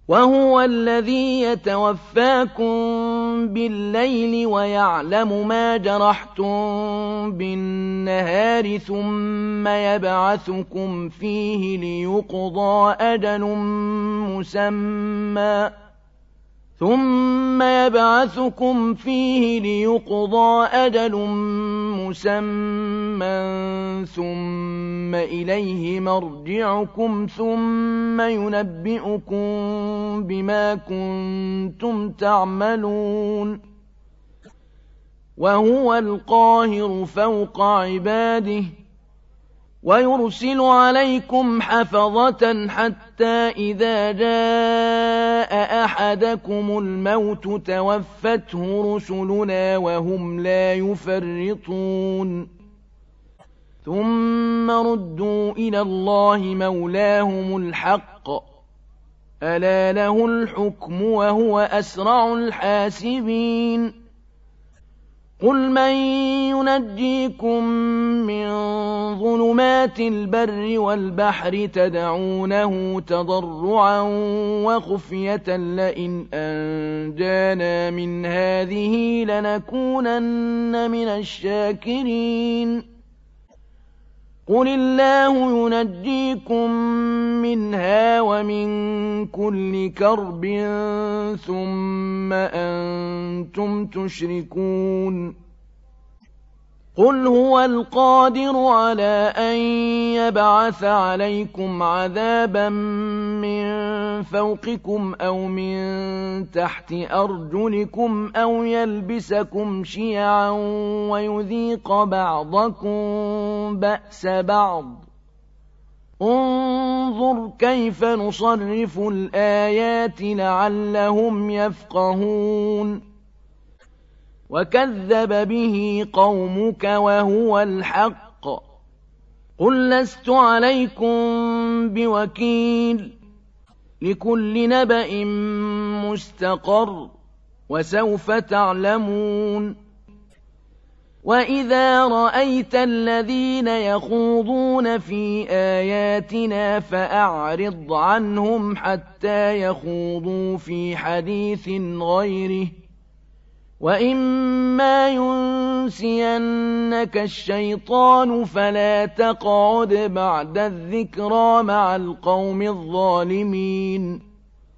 وهو الذي يتوفاكم بالليل ويعلم ما جرحتم بالنهار ثم يبعثكم فيه ليقضى أجل مسمى ثم إليه مرجعكم ثم ينبئكم بما كنتم تعملون وهو القاهر فوق عباده ويرسل عليكم حفظة حتى إذا جاء أحدكم الموت توفته رسلنا وهم لا يفرطون ثم ردوا إلى الله مولاهم الحق ألا له الحكم وهو أسرع الحاسبين قل من ينجيكم من ظلمات البر والبحر تدعونه تضرعا وخفية لئن أنجانا من هذه لنكونن من الشاكرين قل الله ينجيكم منها ومن كل كرب ثم أنتم تشركون قل هو القادر على أن يبعث عليكم عذابا من فوقكم أو من تحت أرجلكم أو يلبسكم شيعا ويذيق بعضكم بأس بعض انظر كيف نصرف الآيات لعلهم يفقهون وكذب به قومك وهو الحق قل لست عليكم بوكيل لكل نبأ مستقر وسوف تعلمون وإذا رأيت الذين يخوضون في آياتنا فأعرض عنهم حتى يخوضوا في حديث غيره وإما ينسينك الشيطان فلا تقعد بعد الذكرى مع القوم الظالمين